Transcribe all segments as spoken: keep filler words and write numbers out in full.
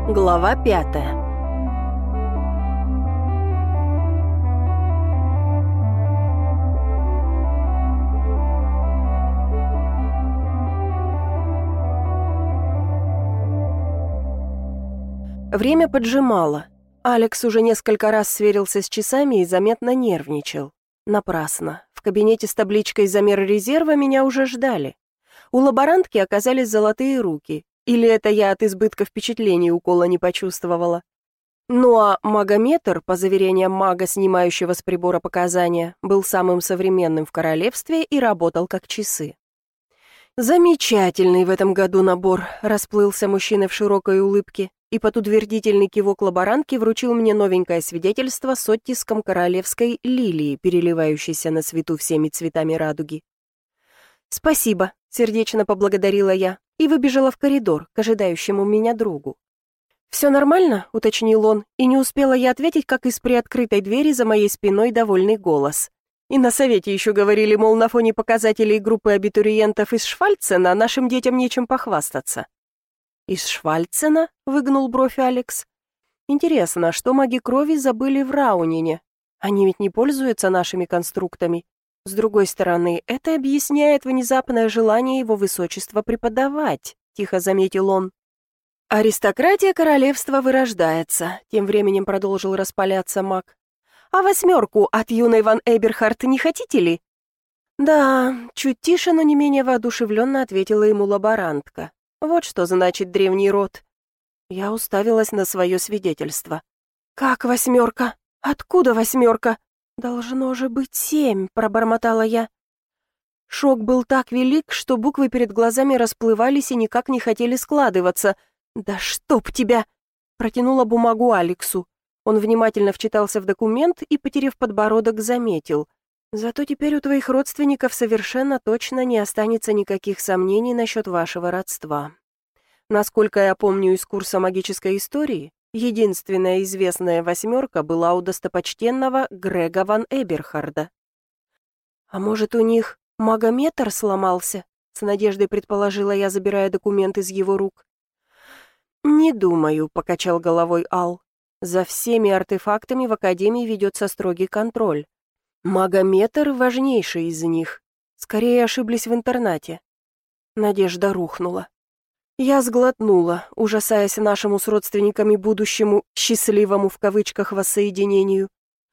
Глава пятая. Время поджимало. Алекс уже несколько раз сверился с часами и заметно нервничал. Напрасно. В кабинете с табличкой «Замер резерва» меня уже ждали. У лаборантки оказались золотые руки. Или это я от избытка впечатлений укола не почувствовала? Ну а магометр, по заверениям мага, снимающего с прибора показания, был самым современным в королевстве и работал как часы. «Замечательный в этом году набор», — расплылся мужчина в широкой улыбке и под утвердительный кивок лаборантки вручил мне новенькое свидетельство с оттиском королевской лилии, переливающейся на свету всеми цветами радуги. «Спасибо», — сердечно поблагодарила я и выбежала в коридор к ожидающему меня другу. «Все нормально?» — уточнил он, и не успела я ответить, как из приоткрытой двери за моей спиной довольный голос. И на совете еще говорили, мол, на фоне показателей группы абитуриентов из Швальцена нашим детям нечем похвастаться. «Из Швальцена?» — выгнул бровь Алекс. «Интересно, что маги крови забыли в Раунине? Они ведь не пользуются нашими конструктами. С другой стороны, это объясняет внезапное желание его высочества преподавать», — тихо заметил он. «Аристократия королевства вырождается», — тем временем продолжил распаляться маг. «А восьмерку от юной ван Эберхард не хотите ли?» «Да», — чуть тише, но не менее воодушевленно ответила ему лаборантка. «Вот что значит древний род». Я уставилась на свое свидетельство. «Как восьмерка? Откуда восьмерка? Должно же быть семь», — пробормотала я. Шок был так велик, что буквы перед глазами расплывались и никак не хотели складываться. «Да чтоб тебя!» — протянула бумагу Алексу. Он внимательно вчитался в документ и, потеряв подбородок, заметил. «Зато теперь у твоих родственников совершенно точно не останется никаких сомнений насчет вашего родства. Насколько я помню из курса магической истории, единственная известная восьмерка была у достопочтенного Грега ван Эберхарда». «А может, у них магометр сломался?» — с надеждой предположила я, забирая документ из его рук. «Не думаю», — покачал головой Ал. «За всеми артефактами в Академии ведется строгий контроль. Магометр — важнейший из них. Скорее ошиблись в интернате». Надежда рухнула. Я сглотнула, ужасаясь нашему с родственниками будущему «счастливому» в кавычках воссоединению.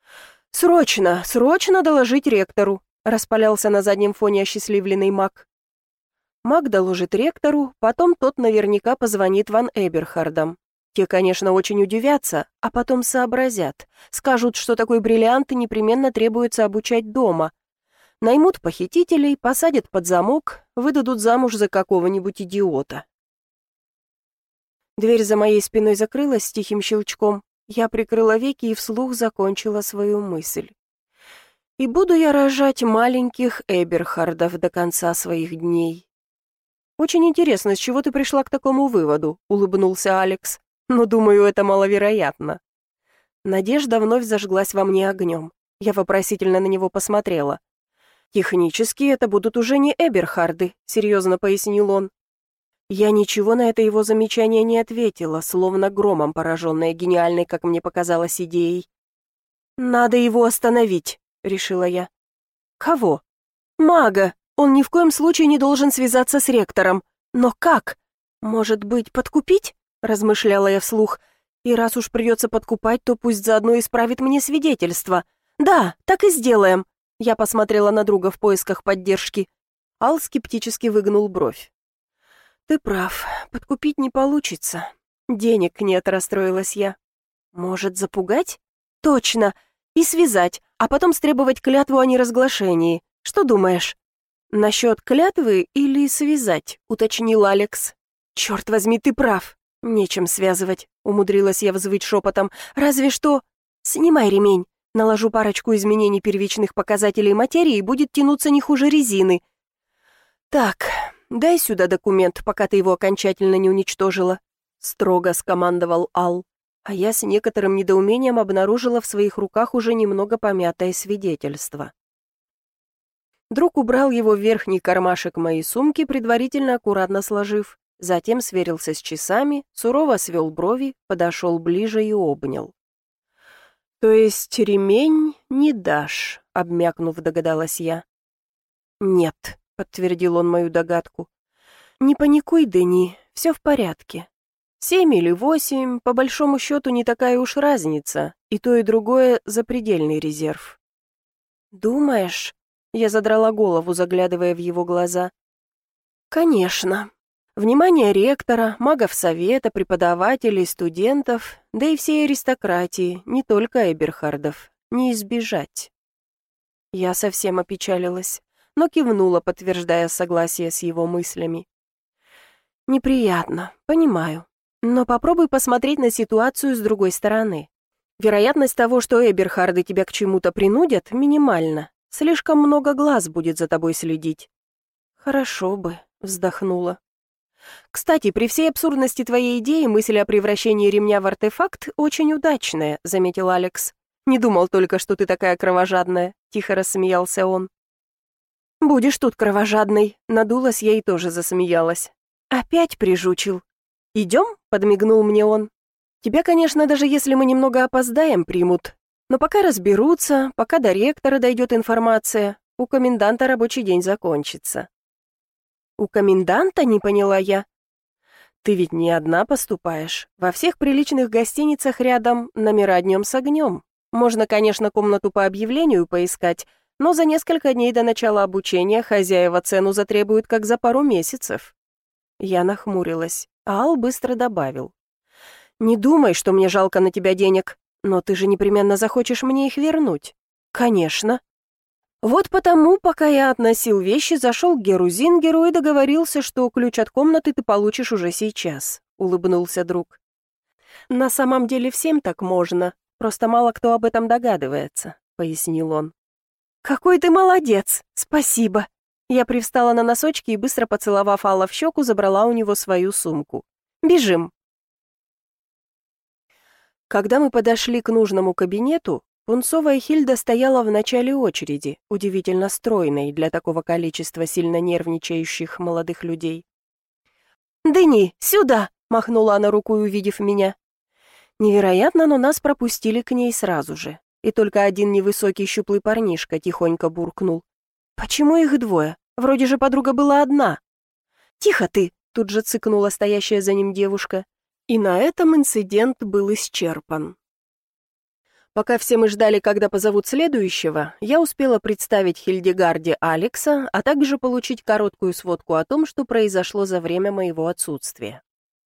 «Срочно, срочно доложить ректору», — распалялся на заднем фоне осчастливленный маг. Маг доложит ректору, потом тот наверняка позвонит ван Эберхардам. Те, конечно, очень удивятся, а потом сообразят. Скажут, что такой бриллиант непременно требуется обучать дома. Наймут похитителей, посадят под замок, выдадут замуж за какого-нибудь идиота. Дверь за моей спиной закрылась с тихим щелчком. Я прикрыла веки и вслух закончила свою мысль. И буду я рожать маленьких Эберхардов до конца своих дней. «Очень интересно, с чего ты пришла к такому выводу?» — улыбнулся Алекс. «Но, думаю, это маловероятно». Надежда вновь зажглась во мне огнем. Я вопросительно на него посмотрела. «Технически это будут уже не Эберхарды», — серьезно пояснил он. Я ничего на это его замечание не ответила, словно громом пораженная гениальной, как мне показалось, идеей. «Надо его остановить», — решила я. «Кого?» «Мага. Он ни в коем случае не должен связаться с ректором. Но как? Может быть, подкупить?» — размышляла я вслух. «И раз уж придется подкупать, то пусть заодно исправит мне свидетельство. Да, так и сделаем». Я посмотрела на друга в поисках поддержки. Ал скептически выгнул бровь. «Ты прав, подкупить не получится. Денег нет», — расстроилась я. «Может, запугать?» «Точно. И связать, а потом стребовать клятву о неразглашении. Что думаешь?» «Насчет клятвы или связать?» — уточнил Алекс. «Черт возьми, ты прав. Нечем связывать», — умудрилась я взвыть шепотом. «Разве что...» «Снимай ремень. Наложу парочку изменений первичных показателей материи, и будет тянуться не хуже резины». «Так, дай сюда документ, пока ты его окончательно не уничтожила», — строго скомандовал Ал. А я с некоторым недоумением обнаружила в своих руках уже немного помятое свидетельство. Друг убрал его в верхний кармашек моей сумки, предварительно аккуратно сложив. затем сверился с часами, сурово свел брови, подошел ближе и обнял. «То есть ремень не дашь», — обмякнув, догадалась я. «Нет», — подтвердил он мою догадку. «Не паникуй, Дени, все в порядке. Семь или восемь, по большому счету, не такая уж разница, и то, и другое — запредельный резерв». «Думаешь?» — я задрала голову, заглядывая в его глаза. «Конечно. Внимание ректора, магов совета, преподавателей, студентов, да и всей аристократии, не только Эберхардов, не избежать». Я совсем опечалилась, но кивнула, подтверждая согласие с его мыслями. «Неприятно, понимаю. Но попробуй посмотреть на ситуацию с другой стороны. Вероятность того, что Эберхарды тебя к чему-то принудят, минимальна. Слишком много глаз будет за тобой следить». «Хорошо бы», — вздохнула. «Кстати, при всей абсурдности твоей идеи, мысль о превращении ремня в артефакт очень удачная», — заметил Алекс. «Не думал только, что ты такая кровожадная», — тихо рассмеялся он. «Будешь тут кровожадной», — надулась я и тоже засмеялась. «Опять прижучил». «Идем?» — подмигнул мне он. «Тебя, конечно, даже если мы немного опоздаем, примут. Но пока разберутся, пока до ректора дойдет информация, у коменданта рабочий день закончится». «У коменданта?» — не поняла я. «Ты ведь не одна поступаешь. Во всех приличных гостиницах рядом номера днем с огнем. Можно, конечно, комнату по объявлению поискать, но за несколько дней до начала обучения хозяева цену затребуют как за пару месяцев». Я нахмурилась, а Ал быстро добавил. «Не думай, что мне жалко на тебя денег, но ты же непременно захочешь мне их вернуть». «Конечно». «Вот потому, пока я относил вещи, зашел к Геру Зингеру и договорился, что ключ от комнаты ты получишь уже сейчас», — улыбнулся друг. «На самом деле всем так можно, просто мало кто об этом догадывается», — пояснил он. «Какой ты молодец! Спасибо!» Я привстала на носочки и, быстро поцеловав Алла в щеку, забрала у него свою сумку. «Бежим!» Когда мы подошли к нужному кабинету, пунцовая Хильда стояла в начале очереди, удивительно стройной для такого количества сильно нервничающих молодых людей. «Дени, сюда!» — махнула она рукой, увидев меня. Невероятно, но нас пропустили к ней сразу же, и только один невысокий щуплый парнишка тихонько буркнул. «Почему их двое? Вроде же подруга была одна». «Тихо ты!» — тут же цыкнула стоящая за ним девушка. И на этом инцидент был исчерпан. Пока все мы ждали, когда позовут следующего, я успела представить Хильдегарде Алекса, а также получить короткую сводку о том, что произошло за время моего отсутствия.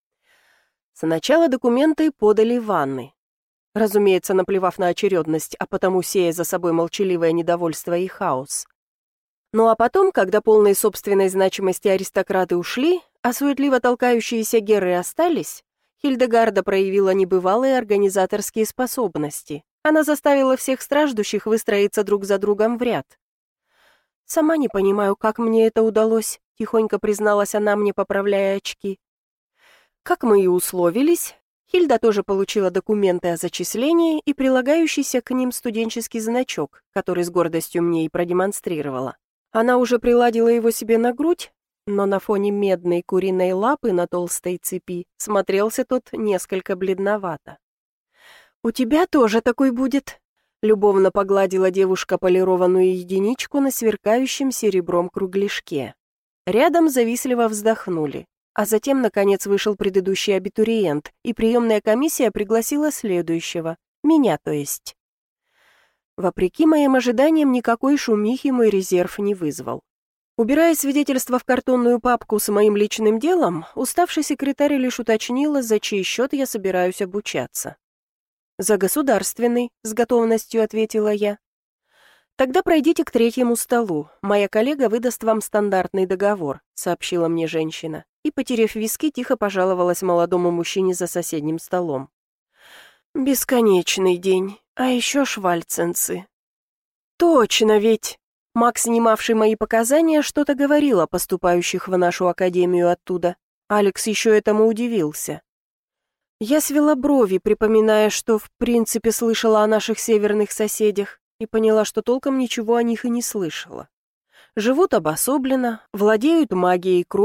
Сначала документы подали в ванны. Разумеется, наплевав на очередность, а потому сея за собой молчаливое недовольство и хаос. Ну а потом, когда полные собственной значимости аристократы ушли, а суетливо толкающиеся геры остались, Хильдегарда проявила небывалые организаторские способности. Она заставила всех страждущих выстроиться друг за другом в ряд. «Сама не понимаю, как мне это удалось», — тихонько призналась она мне, поправляя очки. Как мы и условились, Хильда тоже получила документы о зачислении и прилагающийся к ним студенческий значок, который с гордостью мне и продемонстрировала. Она уже приладила его себе на грудь, но на фоне медной куриной лапы на толстой цепи смотрелся тот несколько бледновато. «У тебя тоже такой будет», — любовно погладила девушка полированную единичку на сверкающем серебром кругляшке. Рядом завистливо вздохнули, а затем, наконец, вышел предыдущий абитуриент, и приемная комиссия пригласила следующего, меня, то есть. Вопреки моим ожиданиям, никакой шумихи мой резерв не вызвал. Убирая свидетельство в картонную папку с моим личным делом, уставший секретарь лишь уточнила, за чей счет я собираюсь обучаться. «За государственный», — с готовностью ответила я. «Тогда пройдите к третьему столу. Моя коллега выдаст вам стандартный договор», — сообщила мне женщина, и, потеряв виски, тихо пожаловалась молодому мужчине за соседним столом. «Бесконечный день, а еще швальценцы». «Точно ведь!» Макс, снимавший мои показания, что-то говорил о поступающих в нашу академию оттуда. Алекс еще этому удивился. Я свела брови, припоминая, что в принципе слышала о наших северных соседях, и поняла, что толком ничего о них и не слышала. Живут обособленно, владеют магией крови,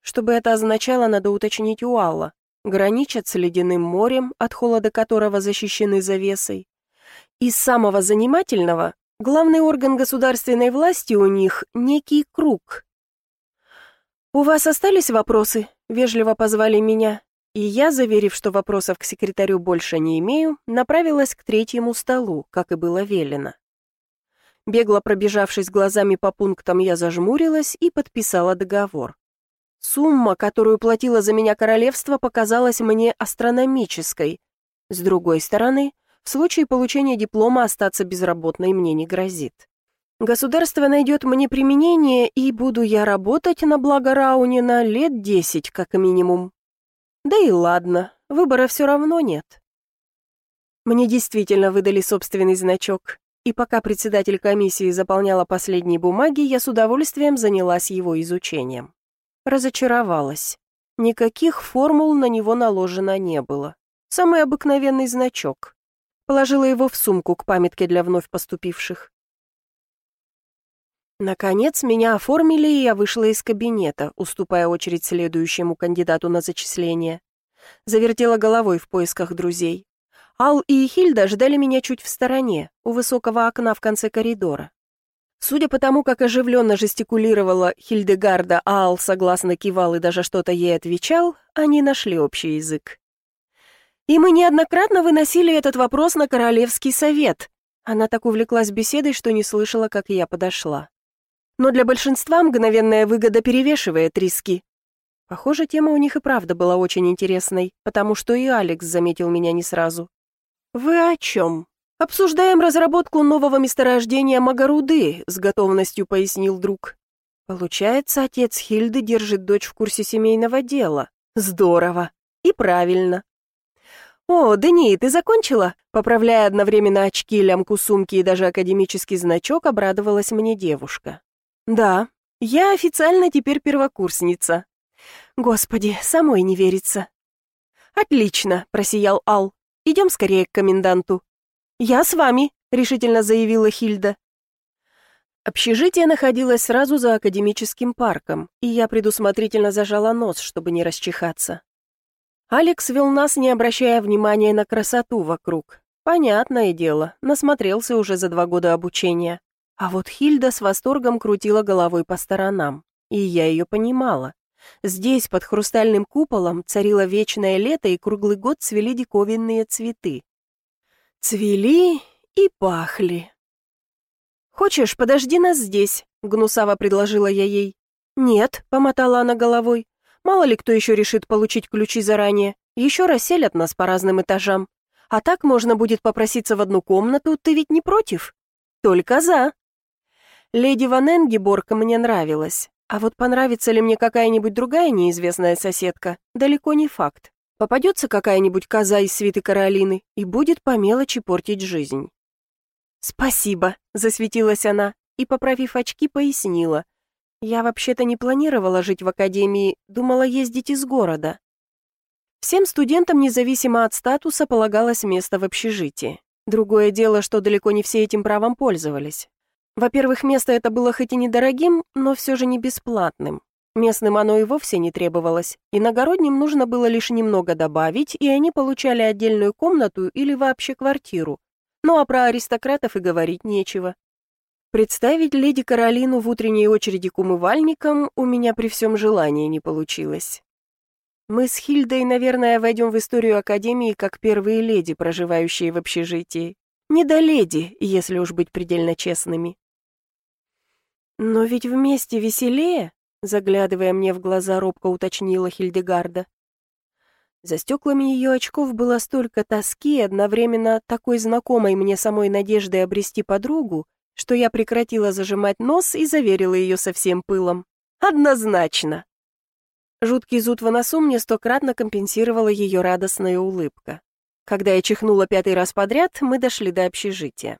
Чтобы это означало, надо уточнить у Алла. Граничат с ледяным морем, от холода которого защищены завесой. Из самого занимательного, главный орган государственной власти у них — некий круг. «У вас остались вопросы?» — вежливо позвали меня, и я, заверив, что вопросов к секретарю больше не имею, направилась к третьему столу, как и было велено. Бегло пробежавшись глазами по пунктам, я зажмурилась и подписала договор. Сумма, которую платило за меня королевство, показалась мне астрономической. С другой стороны, в случае получения диплома остаться безработной мне не грозит. Государство найдет мне применение, и буду я работать на благо Раунина лет десять, как минимум. Да и ладно, выбора все равно нет. Мне действительно выдали собственный значок, и пока председатель комиссии заполняла последние бумаги, я с удовольствием занялась его изучением. Разочаровалась. Никаких формул на него наложено не было. Самый обыкновенный значок. Положила его в сумку к памятке для вновь поступивших. Наконец, меня оформили, и я вышла из кабинета, уступая очередь следующему кандидату на зачисление. Завертела головой в поисках друзей. Ал и Хильда ждали меня чуть в стороне, у высокого окна в конце коридора. Судя по тому, как оживленно жестикулировала Хильдегарда, а Ал согласно кивал и даже что-то ей отвечал, они нашли общий язык. «И мы неоднократно выносили этот вопрос на Королевский совет». Она так увлеклась беседой, что не слышала, как я подошла. «Но для большинства мгновенная выгода перевешивает риски». Похоже, тема у них и правда была очень интересной, потому что и Алекс заметил меня не сразу. «Вы о чем?» «Обсуждаем разработку нового месторождения Магаруды», — с готовностью пояснил друг. «Получается, отец Хильды держит дочь в курсе семейного дела. Здорово. И правильно». «О, Дени, ты закончила?» Поправляя одновременно очки, лямку сумки и даже академический значок, обрадовалась мне девушка. «Да, я официально теперь первокурсница». «Господи, самой не верится». «Отлично», — просиял Ал. «Идем скорее к коменданту». «Я с вами», — решительно заявила Хильда. Общежитие находилось сразу за академическим парком, и я предусмотрительно зажала нос, чтобы не расчихаться. Алекс вел нас, не обращая внимания на красоту вокруг. Понятное дело, насмотрелся уже за два года обучения. А вот Хильда с восторгом крутила головой по сторонам, и я ее понимала. Здесь, под хрустальным куполом, царило вечное лето, и круглый год цвели диковинные цветы. Цвели и пахли. «Хочешь, подожди нас здесь», — гнусаво предложила я ей. «Нет», — помотала она головой. «Мало ли кто еще решит получить ключи заранее. Еще расселят нас по разным этажам. А так можно будет попроситься в одну комнату, ты ведь не против?» «Только за». Леди Ван Энгеборг мне нравилась. А вот понравится ли мне какая-нибудь другая неизвестная соседка, далеко не факт. Попадется какая-нибудь коза из свиты Каролины и будет по мелочи портить жизнь. «Спасибо», — засветилась она и, поправив очки, пояснила. «Я вообще-то не планировала жить в академии, думала ездить из города». Всем студентам, независимо от статуса, полагалось место в общежитии. Другое дело, что далеко не все этим правом пользовались. Во-первых, место это было хоть и недорогим, но все же не бесплатным. Местным оно и вовсе не требовалось. Иногородним нужно было лишь немного добавить, и они получали отдельную комнату или вообще квартиру. Ну а про аристократов и говорить нечего. Представить леди Каролину в утренней очереди к умывальникам у меня при всем желании не получилось. Мы с Хильдой, наверное, войдем в историю Академии как первые леди, проживающие в общежитии. Не до леди, если уж быть предельно честными. «Но ведь вместе веселее», — заглядывая мне в глаза, робко уточнила Хильдегарда. За стеклами ее очков было столько тоски и одновременно такой знакомой мне самой надежды обрести подругу, что я прекратила зажимать нос и заверила ее со всем пылом. «Однозначно!» Жуткий зуд в носу мне стократно компенсировала ее радостная улыбка. Когда я чихнула пятый раз подряд, мы дошли до общежития.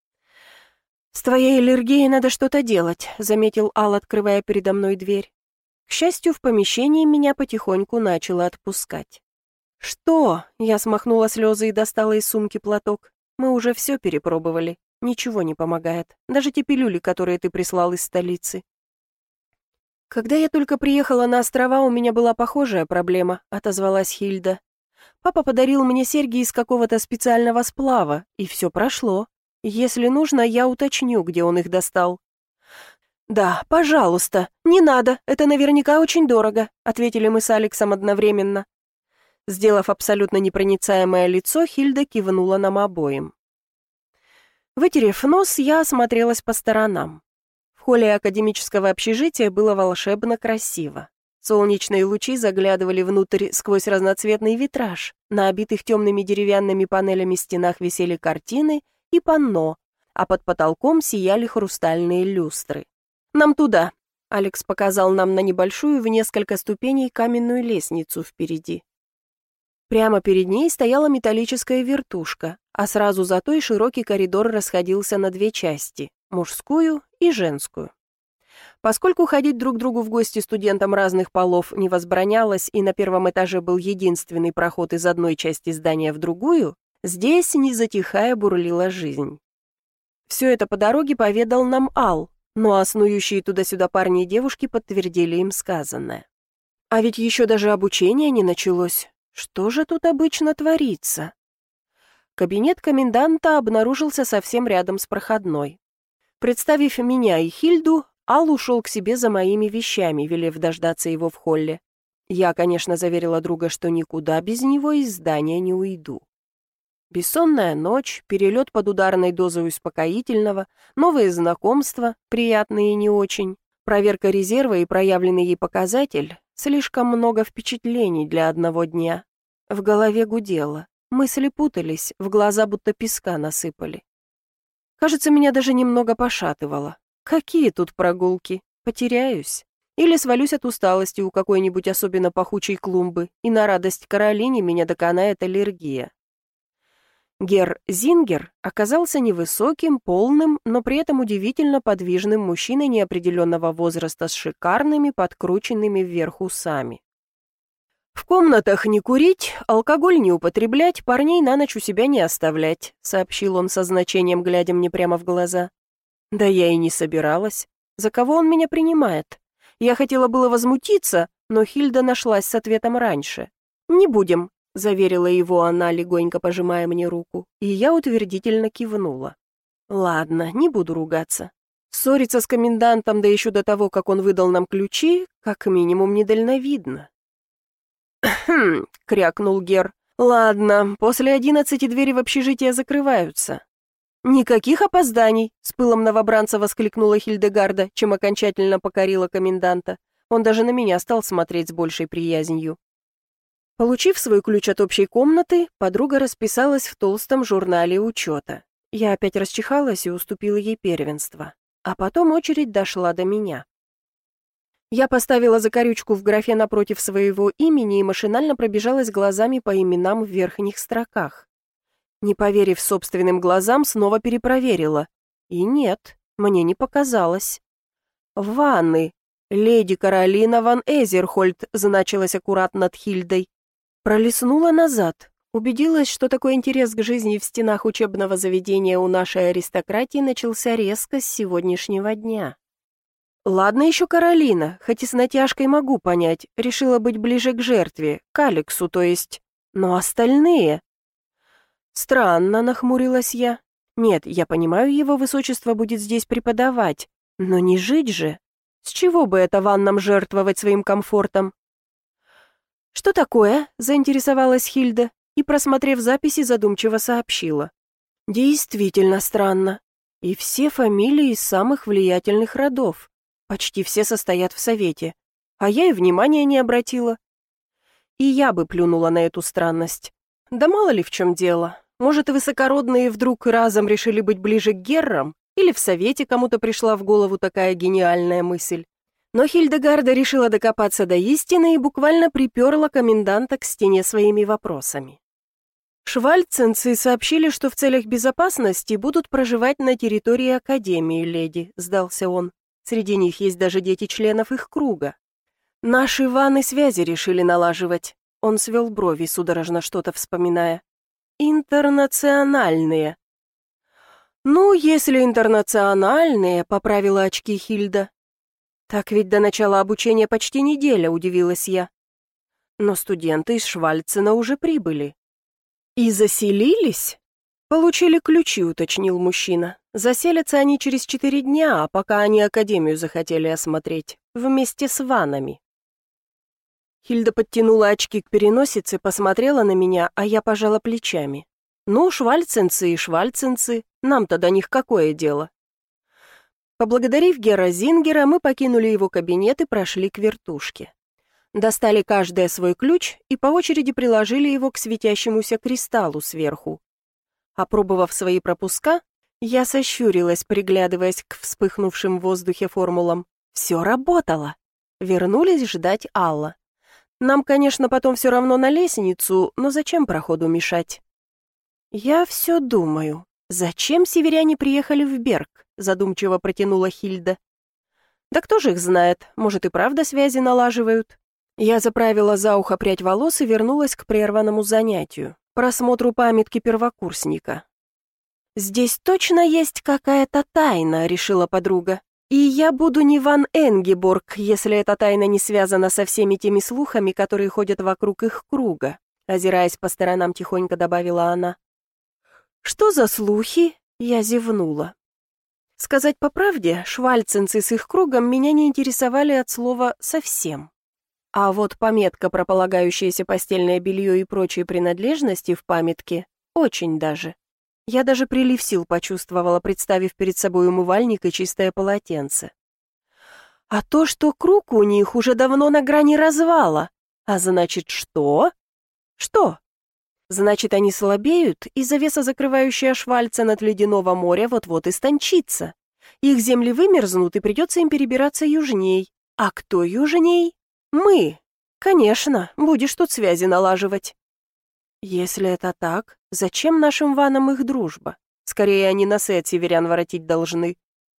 «С твоей аллергией надо что-то делать», — заметил Ал, открывая передо мной дверь. К счастью, в помещении меня потихоньку начало отпускать. «Что?» — я смахнула слезы и достала из сумки платок. «Мы уже все перепробовали. Ничего не помогает. Даже те пилюли, которые ты прислал из столицы». «Когда я только приехала на острова, у меня была похожая проблема», — отозвалась Хильда. «Папа подарил мне серьги из какого-то специального сплава, и все прошло. Если нужно, я уточню, где он их достал». «Да, пожалуйста, не надо, это наверняка очень дорого», — ответили мы с Алексом одновременно. Сделав абсолютно непроницаемое лицо, Хильда кивнула нам обоим. Вытерев нос, я осмотрелась по сторонам. В холле академического общежития было волшебно красиво. Солнечные лучи заглядывали внутрь сквозь разноцветный витраж. На обитых темными деревянными панелями стенах висели картины и панно, а под потолком сияли хрустальные люстры. «Нам туда», — Алекс показал нам на небольшую в несколько ступеней каменную лестницу впереди. Прямо перед ней стояла металлическая вертушка, а сразу за той широкий коридор расходился на две части — мужскую и женскую. Поскольку ходить друг к другу в гости студентам разных полов не возбранялось, и на первом этаже был единственный проход из одной части здания в другую, здесь, не затихая, бурлила жизнь. Все это по дороге поведал нам Ал, ну а снующие туда-сюда парни и девушки подтвердили им сказанное. А ведь еще даже обучение не началось. Что же тут обычно творится? Кабинет коменданта обнаружился совсем рядом с проходной. Представив меня и Хильду, Ал ушел к себе за моими вещами, велев дождаться его в холле. Я, конечно, заверила друга, что никуда без него из здания не уйду. Бессонная ночь, перелет под ударной дозой успокоительного, новые знакомства, приятные и не очень, проверка резерва и проявленный ей показатель — слишком много впечатлений для одного дня. В голове гудело, мысли путались, в глаза будто песка насыпали. Кажется, меня даже немного пошатывало. Какие тут прогулки? Потеряюсь. Или свалюсь от усталости у какой-нибудь особенно пахучей клумбы, и на радость Каролине меня доконает аллергия. Герр Зингер оказался невысоким, полным, но при этом удивительно подвижным мужчиной неопределенного возраста с шикарными, подкрученными вверх усами. «В комнатах не курить, алкоголь не употреблять, парней на ночь у себя не оставлять», сообщил он со значением, глядя мне прямо в глаза. Да я и не собиралась. За кого он меня принимает? Я хотела было возмутиться, но Хильда нашлась с ответом раньше. «Не будем», — заверила его она, легонько пожимая мне руку, и я утвердительно кивнула. «Ладно, не буду ругаться. Ссориться с комендантом, да еще до того, как он выдал нам ключи, как минимум недальновидно». «Хм», — крякнул Гер. «Ладно, после одиннадцати двери в общежитие закрываются». «Никаких опозданий!» — с пылом новобранца воскликнула Хильдегарда, чем окончательно покорила коменданта. Он даже на меня стал смотреть с большей приязнью. Получив свой ключ от общей комнаты, подруга расписалась в толстом журнале учета. Я опять расчихалась и уступила ей первенство. А потом очередь дошла до меня. Я поставила закорючку в графе напротив своего имени и машинально пробежалась глазами по именам в верхних строках. Не поверив собственным глазам, снова перепроверила. И нет, мне не показалось. «Ванны. Леди Каролина ван Эзерхольд» значилась аккуратно над Хильдой. Пролистнула назад. Убедилась, что такой интерес к жизни в стенах учебного заведения у нашей аристократии начался резко с сегодняшнего дня. Ладно еще Каролина, хоть и с натяжкой могу понять, решила быть ближе к жертве, к Алексу, то есть. Но остальные... Странно, нахмурилась я. Нет, я понимаю, его высочество будет здесь преподавать, но не жить же. С чего бы это ваннам жертвовать своим комфортом? «Что такое?» — заинтересовалась Хильда и, просмотрев записи, задумчиво сообщила. «Действительно странно. И все фамилии из самых влиятельных родов. Почти все состоят в совете. А я и внимания не обратила. И я бы плюнула на эту странность. Да мало ли в чем дело. Может, высокородные вдруг разом решили быть ближе к Геррам? Или в совете кому-то пришла в голову такая гениальная мысль? Но Хильдегарда решила докопаться до истины и буквально приперла коменданта к стене своими вопросами. «Швальценцы сообщили, что в целях безопасности будут проживать на территории Академии, леди», — сдался он. «Среди них есть даже дети членов их круга. Наши ванны связи решили налаживать». Он свел брови, судорожно что-то вспоминая. «Интернациональные». «Ну, если интернациональные», — поправила очки Хильда. «Так ведь до начала обучения почти неделя», — удивилась я. «Но студенты из Швальцена уже прибыли». «И заселились?» «Получили ключи», — уточнил мужчина. «Заселятся они через четыре дня, а пока они академию захотели осмотреть, вместе с ванами». Хильда подтянула очки к переносице, посмотрела на меня, а я пожала плечами. «Ну, швальценцы и швальценцы, нам-то до них какое дело?» Поблагодарив Гера Зингера, мы покинули его кабинет и прошли к вертушке. Достали каждый свой ключ и по очереди приложили его к светящемуся кристаллу сверху. Опробовав свои пропуска, я сощурилась, приглядываясь к вспыхнувшим в воздухе формулам. Все работало. Вернулись ждать Алла. Нам, конечно, потом все равно на лестницу, но зачем проходу мешать? Я все думаю, зачем северяне приехали в Берг, задумчиво протянула Хильда. Да кто же их знает, может и правда связи налаживают. Я заправила за ухо прядь волос и вернулась к прерванному занятию, просмотру памятки первокурсника. «Здесь точно есть какая-то тайна», — решила подруга. «И я буду не Ван Энгеборг, если эта тайна не связана со всеми теми слухами, которые ходят вокруг их круга», — озираясь по сторонам, тихонько добавила она. «Что за слухи?» — я зевнула. Сказать по правде, швальценцы с их кругом меня не интересовали от слова «совсем». А вот пометка про полагающееся постельное белье и прочие принадлежности в памятке очень даже. Я даже прилив сил почувствовала, представив перед собой умывальник и чистое полотенце. А то, что круг у них уже давно на грани развала. А значит, что? Что? Значит, они слабеют, и завеса, закрывающая Швальцен от ледяного моря, вот-вот истончится. Их земли вымерзнут, и придется им перебираться южней. А кто южней? Мы. Конечно, будешь тут связи налаживать. Если это так, зачем нашим ванам их дружба? Скорее, они носы от северян воротить должны.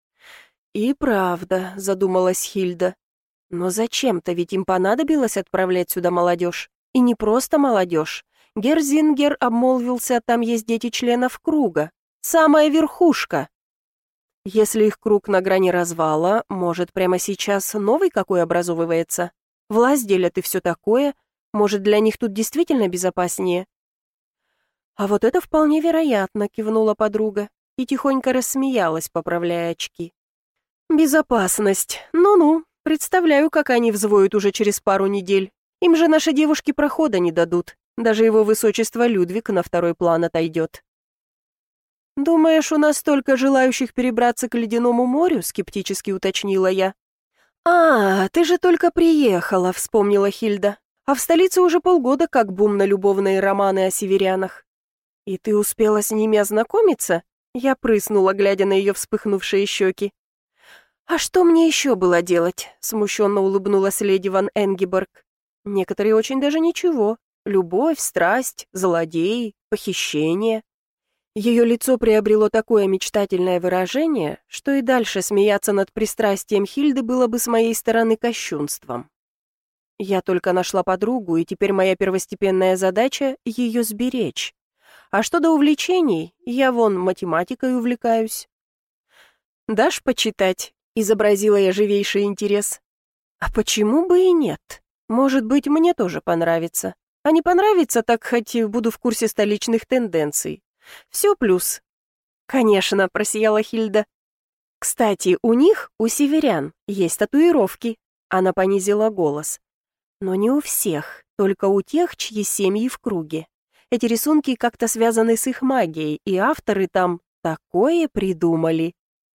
И правда, задумалась Хильда. Но зачем-то, ведь им понадобилось отправлять сюда молодежь. И не просто молодежь. Герзингер обмолвился, там есть дети членов круга. Самая верхушка. Если их круг на грани развала, может, прямо сейчас новый какой образовывается? Власть делят и все такое. Может, для них тут действительно безопаснее? А вот это вполне вероятно, кивнула подруга и тихонько рассмеялась, поправляя очки. Безопасность. Ну-ну, представляю, как они взвоют уже через пару недель. Им же наши девушки прохода не дадут. Даже его высочество Людвиг на второй план отойдет. «Думаешь, у нас столько желающих перебраться к ледяному морю?» — скептически уточнила я. «А, ты же только приехала», — вспомнила Хильда. «А в столице уже полгода как бум на любовные романы о северянах». «И ты успела с ними ознакомиться?» Я прыснула, глядя на ее вспыхнувшие щеки. «А что мне еще было делать?» — смущенно улыбнулась леди Ван Энгеборг. «Некоторые очень даже ничего. Любовь, страсть, злодеи, похищение». Ее лицо приобрело такое мечтательное выражение, что и дальше смеяться над пристрастием Хильды было бы с моей стороны кощунством. Я только нашла подругу, и теперь моя первостепенная задача — ее сберечь. А что до увлечений, я вон математикой увлекаюсь. «Дашь почитать?» — изобразила я живейший интерес. «А почему бы и нет? Может быть, мне тоже понравится. А не понравится, так хоть буду в курсе столичных тенденций. Все плюс». «Конечно», — просияла Хильда. «Кстати, у них, у северян, есть татуировки». Она понизила голос. «Но не у всех, только у тех, чьи семьи в круге. Эти рисунки как-то связаны с их магией, и авторы там такое придумали».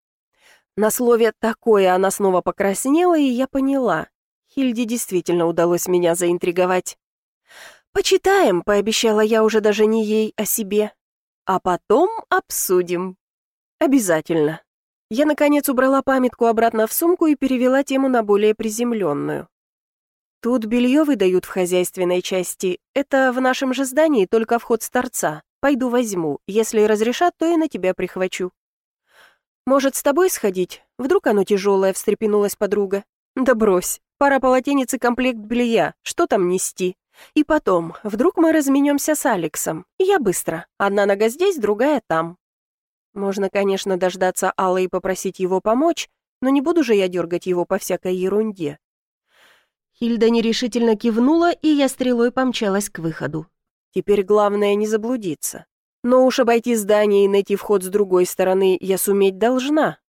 На слове «такое» она снова покраснела, и я поняла. Хильде действительно удалось меня заинтриговать. «Почитаем», — пообещала я уже даже не ей, а себе. «А потом обсудим». «Обязательно». Я, наконец, убрала памятку обратно в сумку и перевела тему на более приземленную. «Тут белье выдают в хозяйственной части. Это в нашем же здании, только вход с торца. Пойду возьму. Если разрешат, то и на тебя прихвачу». «Может, с тобой сходить? Вдруг оно тяжелое», — встрепенулась подруга. «Да брось. Пара полотенец и комплект белья. Что там нести? И потом, вдруг мы разменемся с Алексом. Я быстро. Одна нога здесь, другая там». Можно, конечно, дождаться Аллы и попросить его помочь, но не буду же я дергать его по всякой ерунде. Хильда нерешительно кивнула, и я стрелой помчалась к выходу. Теперь главное не заблудиться. Но уж обойти здание и найти вход с другой стороны я суметь должна,